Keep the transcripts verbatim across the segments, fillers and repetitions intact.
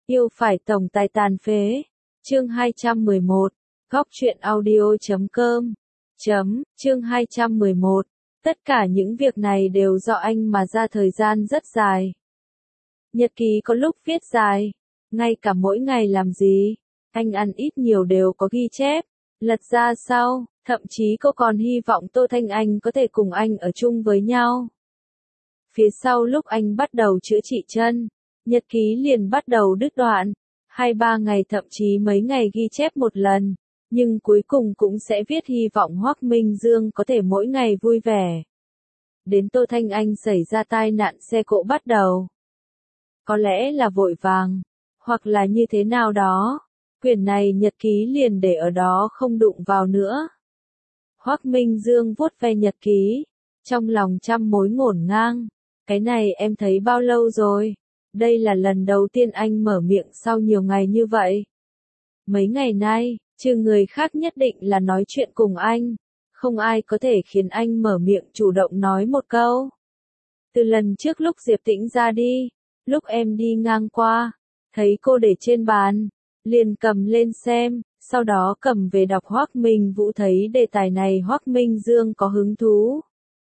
Yêu phải tổng tài tàn phế. Chương hai trăm mười một. Góc truyện audio chấm com. Chấm, chương hai trăm mười một. Tất cả những việc này đều do anh mà ra thời gian rất dài. Nhật ký có lúc viết dài, ngay cả mỗi ngày làm gì, anh ăn ít nhiều đều có ghi chép, lật ra sau, thậm chí cô còn hy vọng Tô Thanh Anh có thể cùng anh ở chung với nhau. Phía sau lúc anh bắt đầu chữa trị chân, nhật ký liền bắt đầu đứt đoạn, hai ba ngày thậm chí mấy ngày ghi chép một lần, nhưng cuối cùng cũng sẽ viết hy vọng Hoắc Minh Dương có thể mỗi ngày vui vẻ. Đến Tô Thanh Anh xảy ra tai nạn xe cộ bắt đầu. Có lẽ là vội vàng, hoặc là như thế nào đó, quyển này nhật ký liền để ở đó không đụng vào nữa. Hoắc Minh Dương vuốt ve nhật ký, trong lòng trăm mối ngổn ngang, cái này em thấy bao lâu rồi? Đây là lần đầu tiên anh mở miệng sau nhiều ngày như vậy. Mấy ngày nay, trừ người khác nhất định là nói chuyện cùng anh, không ai có thể khiến anh mở miệng chủ động nói một câu. Từ lần trước lúc Diệp Tĩnh ra đi, lúc em đi ngang qua, thấy cô để trên bàn, liền cầm lên xem, sau đó cầm về đọc. Hoắc Minh Vũ thấy đề tài này Hoắc Minh Dương có hứng thú,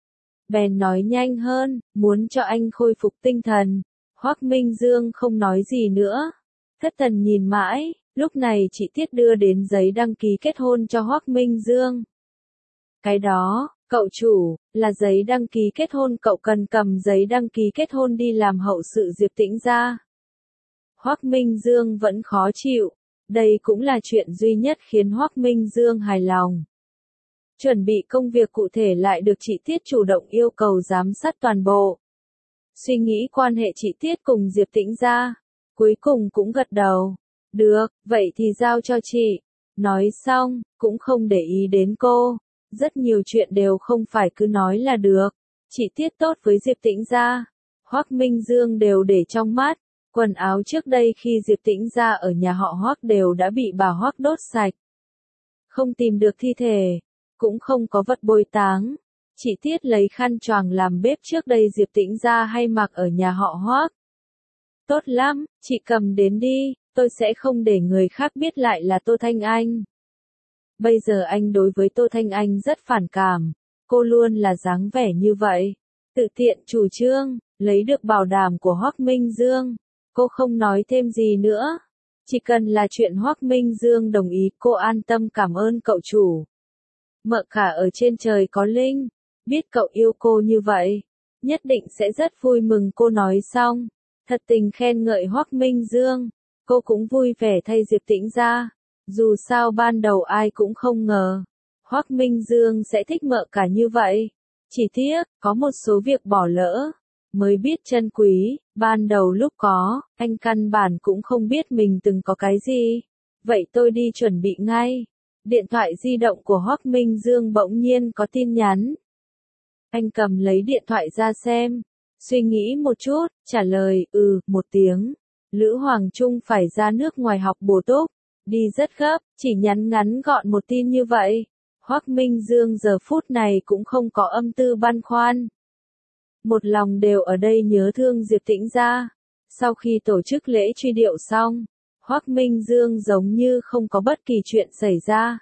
bèn nói nhanh hơn, muốn cho anh khôi phục tinh thần. Hoắc Minh Dương không nói gì nữa, thất thần nhìn mãi, lúc này chị Tiết đưa đến giấy đăng ký kết hôn cho Hoắc Minh Dương. Cái đó, cậu chủ, là giấy đăng ký kết hôn, cậu cần cầm giấy đăng ký kết hôn đi làm hậu sự Diệp Tĩnh ra. Hoắc Minh Dương vẫn khó chịu, đây cũng là chuyện duy nhất khiến Hoắc Minh Dương hài lòng. Chuẩn bị công việc cụ thể lại được chị Tiết chủ động yêu cầu giám sát toàn bộ. Suy nghĩ quan hệ chị Tiết cùng Diệp Tĩnh ra, cuối cùng cũng gật đầu. Được, vậy thì giao cho chị. Nói xong, cũng không để ý đến cô. Rất nhiều chuyện đều không phải cứ nói là được. Chị Tiết tốt với Diệp Tĩnh ra, Hoắc Minh Dương đều để trong mắt. Quần áo trước đây khi Diệp Tĩnh ra ở nhà họ Hoắc đều đã bị bà Hoắc đốt sạch. Không tìm được thi thể, cũng không có vật bồi táng. Chị Tiết lấy khăn choàng làm bếp trước đây Diệp Tĩnh ra hay mặc ở nhà họ Hoắc. Tốt lắm, chị cầm đến đi, tôi sẽ không để người khác biết lại là Tô Thanh Anh. Bây giờ anh đối với Tô Thanh Anh rất phản cảm, cô luôn là dáng vẻ như vậy, tự tiện chủ trương, lấy được bảo đảm của Hoắc Minh Dương, cô không nói thêm gì nữa. Chỉ cần là chuyện Hoắc Minh Dương đồng ý cô an tâm cảm ơn cậu chủ. Mợ cả ở trên trời có linh, biết cậu yêu cô như vậy, nhất định sẽ rất vui mừng. Cô nói xong, thật tình khen ngợi Hoắc Minh Dương, cô cũng vui vẻ thay Diệp Tĩnh ra. Dù sao ban đầu ai cũng không ngờ, Hoắc Minh Dương sẽ thích mợ cả như vậy. Chỉ tiếc, có một số việc bỏ lỡ, mới biết trân quý, ban đầu lúc có, anh căn bản cũng không biết mình từng có cái gì. Vậy tôi đi chuẩn bị ngay. Điện thoại di động của Hoắc Minh Dương bỗng nhiên có tin nhắn. Anh cầm lấy điện thoại ra xem, suy nghĩ một chút, trả lời, ừ, một tiếng. Lữ Hoàng Trung phải ra nước ngoài học bổ túc, đi rất gấp, chỉ nhắn ngắn gọn một tin như vậy. Hoắc Minh Dương giờ phút này cũng không có âm tư băn khoăn. Một lòng đều ở đây nhớ thương Diệp Tĩnh ra. Sau khi tổ chức lễ truy điệu xong, Hoắc Minh Dương giống như không có bất kỳ chuyện xảy ra.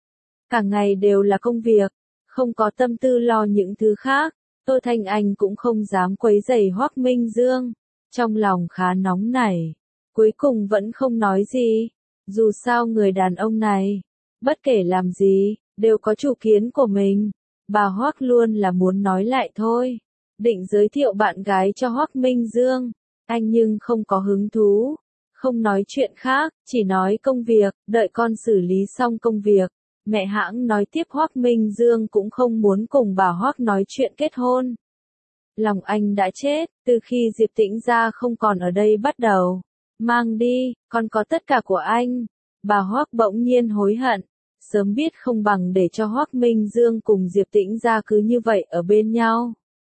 Cả ngày đều là công việc, không có tâm tư lo những thứ khác. Tô Thanh Anh cũng không dám quấy rầy Hoắc Minh Dương, trong lòng khá nóng nảy, cuối cùng vẫn không nói gì. Dù sao người đàn ông này, bất kể làm gì, đều có chủ kiến của mình. Bà Hoắc luôn là muốn nói lại thôi, định giới thiệu bạn gái cho Hoắc Minh Dương, anh nhưng không có hứng thú, không nói chuyện khác, chỉ nói công việc, đợi con xử lý xong công việc. Mẹ hãng nói tiếp. Hoắc Minh Dương cũng không muốn cùng bà Hoắc nói chuyện kết hôn. Lòng anh đã chết, từ khi Diệp Tĩnh ra không còn ở đây bắt đầu. Mang đi, còn có tất cả của anh. Bà Hoắc bỗng nhiên hối hận, sớm biết không bằng để cho Hoắc Minh Dương cùng Diệp Tĩnh ra cứ như vậy ở bên nhau.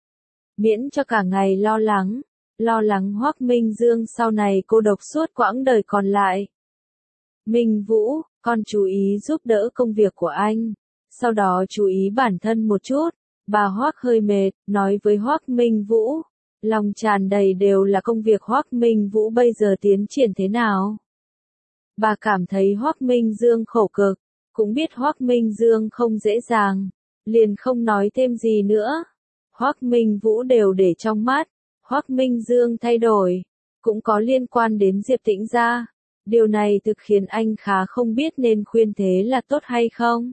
Miễn cho cả ngày lo lắng, lo lắng Hoắc Minh Dương sau này cô độc suốt quãng đời còn lại. Minh Vũ, con chú ý giúp đỡ công việc của anh, sau đó chú ý bản thân một chút. Bà Hoắc hơi mệt, nói với Hoắc Minh Vũ, lòng tràn đầy đều là công việc Hoắc Minh Vũ bây giờ tiến triển thế nào. Bà cảm thấy Hoắc Minh Dương khổ cực, cũng biết Hoắc Minh Dương không dễ dàng, liền không nói thêm gì nữa. Hoắc Minh Vũ đều để trong mắt, Hoắc Minh Dương thay đổi, cũng có liên quan đến Diệp Tĩnh gia. Điều này thực khiến anh khá không biết nên khuyên thế là tốt hay không.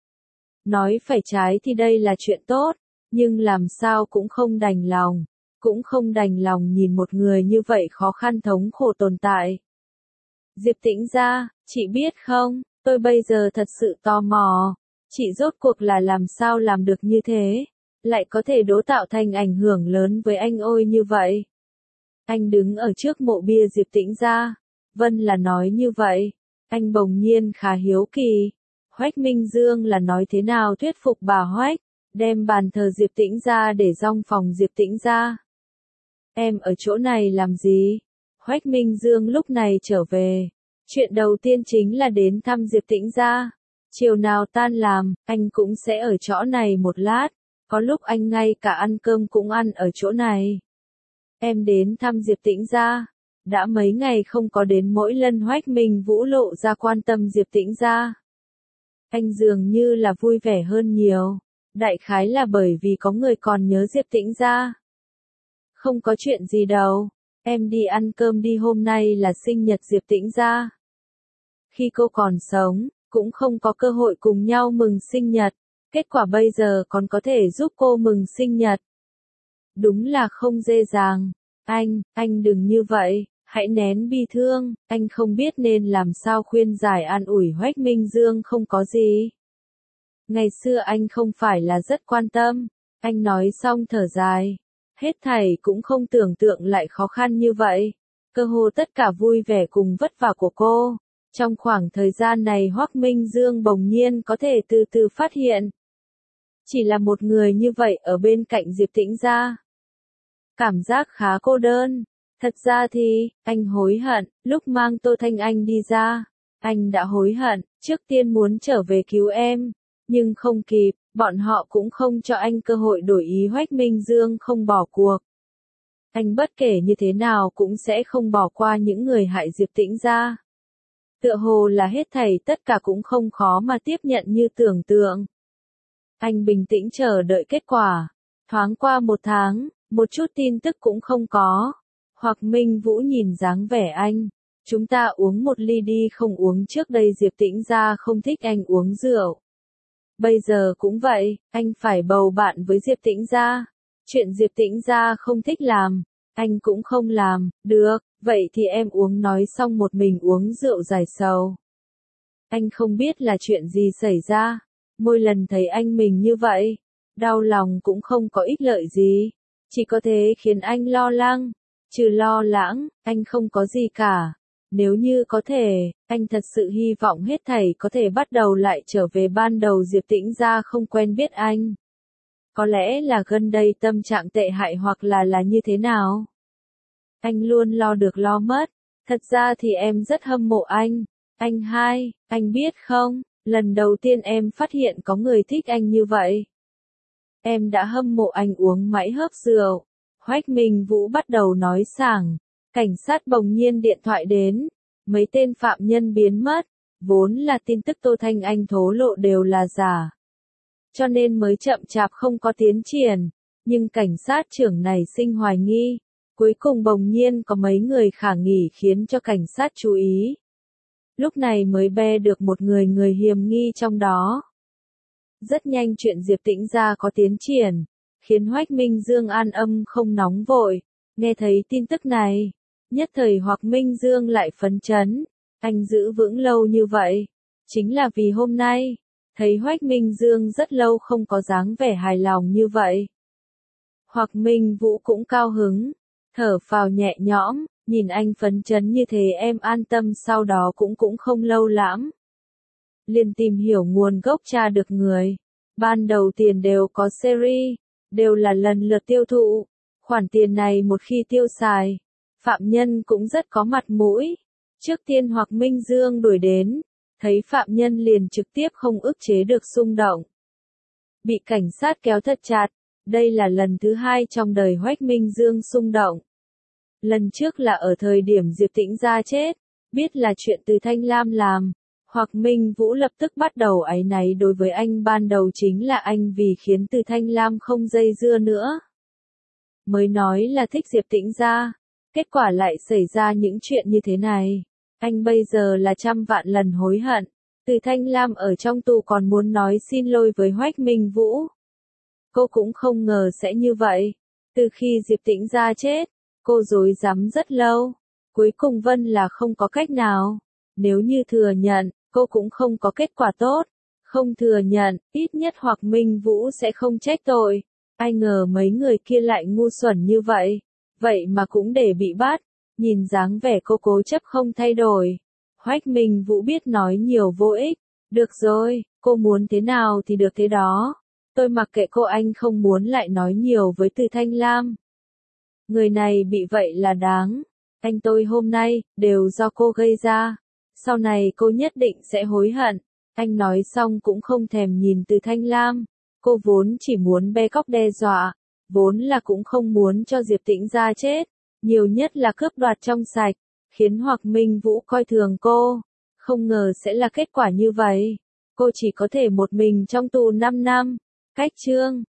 Nói phải trái thì đây là chuyện tốt, nhưng làm sao cũng không đành lòng, cũng không đành lòng nhìn một người như vậy khó khăn thống khổ tồn tại. Diệp Tĩnh gia, chị biết không, tôi bây giờ thật sự tò mò, chị rốt cuộc là làm sao làm được như thế, lại có thể đố tạo thành ảnh hưởng lớn với anh ôi như vậy. Anh đứng ở trước mộ bia Diệp Tĩnh gia, Vân là nói như vậy, anh bỗng nhiên khá hiếu kỳ. Hoắc Minh Dương là nói thế nào thuyết phục bà Hoắc, đem bàn thờ Diệp Tĩnh gia để dong phòng Diệp Tĩnh gia. Em ở chỗ này làm gì? Hoắc Minh Dương lúc này trở về, chuyện đầu tiên chính là đến thăm Diệp Tĩnh gia. Chiều nào tan làm, anh cũng sẽ ở chỗ này một lát, có lúc anh ngay cả ăn cơm cũng ăn ở chỗ này. Em đến thăm Diệp Tĩnh gia, đã mấy ngày không có đến, mỗi lần Hoắc Minh Vũ lộ ra quan tâm Diệp Tĩnh gia. Anh dường như là vui vẻ hơn nhiều, đại khái là bởi vì có người còn nhớ Diệp Tĩnh gia. Không có chuyện gì đâu, em đi ăn cơm đi, hôm nay là sinh nhật Diệp Tĩnh gia. Khi cô còn sống, cũng không có cơ hội cùng nhau mừng sinh nhật, kết quả bây giờ còn có thể giúp cô mừng sinh nhật. Đúng là không dễ dàng. Anh, anh đừng như vậy, hãy nén bi thương, anh không biết nên làm sao khuyên giải an ủi Hoắc Minh Dương không có gì. Ngày xưa anh không phải là rất quan tâm, anh nói xong thở dài. Hết thảy cũng không tưởng tượng lại khó khăn như vậy. Cơ hồ tất cả vui vẻ cùng vất vả của cô. Trong khoảng thời gian này Hoắc Minh Dương bỗng nhiên có thể từ từ phát hiện. Chỉ là một người như vậy ở bên cạnh Diệp Tĩnh gia. Cảm giác khá cô đơn. Thật ra thì, anh hối hận, lúc mang Tô Thanh Anh đi ra. Anh đã hối hận, trước tiên muốn trở về cứu em. Nhưng không kịp, bọn họ cũng không cho anh cơ hội đổi ý. Hoắc Minh Dương không bỏ cuộc. Anh bất kể như thế nào cũng sẽ không bỏ qua những người hại Diệp Tĩnh gia. Tựa hồ là hết thảy tất cả cũng không khó mà tiếp nhận như tưởng tượng. Anh bình tĩnh chờ đợi kết quả. Thoáng qua một tháng, một chút tin tức cũng không có. Hoắc Minh Vũ nhìn dáng vẻ anh. Chúng ta uống một ly đi, không uống trước đây Diệp Tĩnh gia không thích anh uống rượu. Bây giờ cũng vậy, anh phải bầu bạn với Diệp Tĩnh gia. Chuyện Diệp Tĩnh gia không thích làm, anh cũng không làm, được, vậy thì em uống, nói xong một mình uống rượu giải sầu. Anh không biết là chuyện gì xảy ra, mỗi lần thấy anh mình như vậy, đau lòng cũng không có ích lợi gì, chỉ có thế khiến anh lo lắng, trừ lo lắng, anh không có gì cả. Nếu như có thể, anh thật sự hy vọng hết thảy có thể bắt đầu lại trở về ban đầu. Diệp Tĩnh gia không quen biết anh. Có lẽ là gần đây tâm trạng tệ hại hoặc là là như thế nào. Anh luôn lo được lo mất. Thật ra thì em rất hâm mộ anh. Anh hai, anh biết không, lần đầu tiên em phát hiện có người thích anh như vậy. Em đã hâm mộ anh uống mãi hớp rượu. Hoắc Minh Vũ bắt đầu nói sảng. Cảnh sát bỗng nhiên điện thoại đến. Mấy tên phạm nhân biến mất. Vốn là tin tức Tô Thanh Anh thổ lộ đều là giả. Cho nên mới chậm chạp không có tiến triển. Nhưng cảnh sát trưởng này sinh hoài nghi. Cuối cùng bỗng nhiên có mấy người khả nghi khiến cho cảnh sát chú ý. Lúc này mới bê được một người người hiểm nghi trong đó. Rất nhanh chuyện Diệp Tĩnh gia có tiến triển. Khiến Hoắc Minh Dương an âm không nóng vội. Nghe thấy tin tức này. Nhất thời Hoắc Minh Dương lại phấn chấn. Anh giữ vững lâu như vậy. Chính là vì hôm nay. Thấy Hoắc Minh Dương rất lâu không có dáng vẻ hài lòng như vậy. Hoắc Minh Vũ cũng cao hứng. Thở phào nhẹ nhõm. Nhìn anh phấn chấn như thế em an tâm, sau đó cũng cũng không lâu lắm. Liền tìm hiểu nguồn gốc tra được người. Ban đầu tiền đều có series. Đều là lần lượt tiêu thụ. Khoản tiền này một khi tiêu xài. Phạm nhân cũng rất có mặt mũi. Trước tiên Hoắc Minh Dương đuổi đến. Thấy phạm nhân liền trực tiếp không ức chế được xung động. Bị cảnh sát kéo thật chặt. Đây là lần thứ hai trong đời Hoách Minh Dương xung động. Lần trước là ở thời điểm Diệp Tĩnh Gia chết, biết là chuyện Từ Thanh Lam làm. Hoặc Minh Vũ lập tức bắt đầu áy náy đối với anh, ban đầu chính là anh vì khiến Từ Thanh Lam không dây dưa nữa. Mới nói là thích Diệp Tĩnh Gia, kết quả lại xảy ra những chuyện như thế này. Anh bây giờ là trăm vạn lần hối hận. Từ Thanh Lam ở trong tù còn muốn nói xin lỗi với Hoách Minh Vũ. Cô cũng không ngờ sẽ như vậy. Từ khi Diệp Tĩnh Gia chết, cô rối rắm rất lâu. Cuối cùng Vân là không có cách nào. Nếu như thừa nhận, cô cũng không có kết quả tốt. Không thừa nhận, ít nhất Hoặc Minh Vũ sẽ không trách tội. Ai ngờ mấy người kia lại ngu xuẩn như vậy. Vậy mà cũng để bị bắt. Nhìn dáng vẻ cô cố chấp không thay đổi. Hoách Minh Vũ biết nói nhiều vô ích. Được rồi, cô muốn thế nào thì được thế đó. Tôi mặc kệ cô, anh không muốn lại nói nhiều với Từ Thanh Lam. Người này bị vậy là đáng. Anh tôi hôm nay, đều do cô gây ra. Sau này cô nhất định sẽ hối hận. Anh nói xong cũng không thèm nhìn Từ Thanh Lam. Cô vốn chỉ muốn bê cóc đe dọa. Vốn là cũng không muốn cho Diệp Tĩnh Gia chết. Nhiều nhất là cướp đoạt trong sạch. Khiến Hoặc Minh Vũ coi thường cô. Không ngờ sẽ là kết quả như vậy. Cô chỉ có thể một mình trong tù năm năm. Cách chương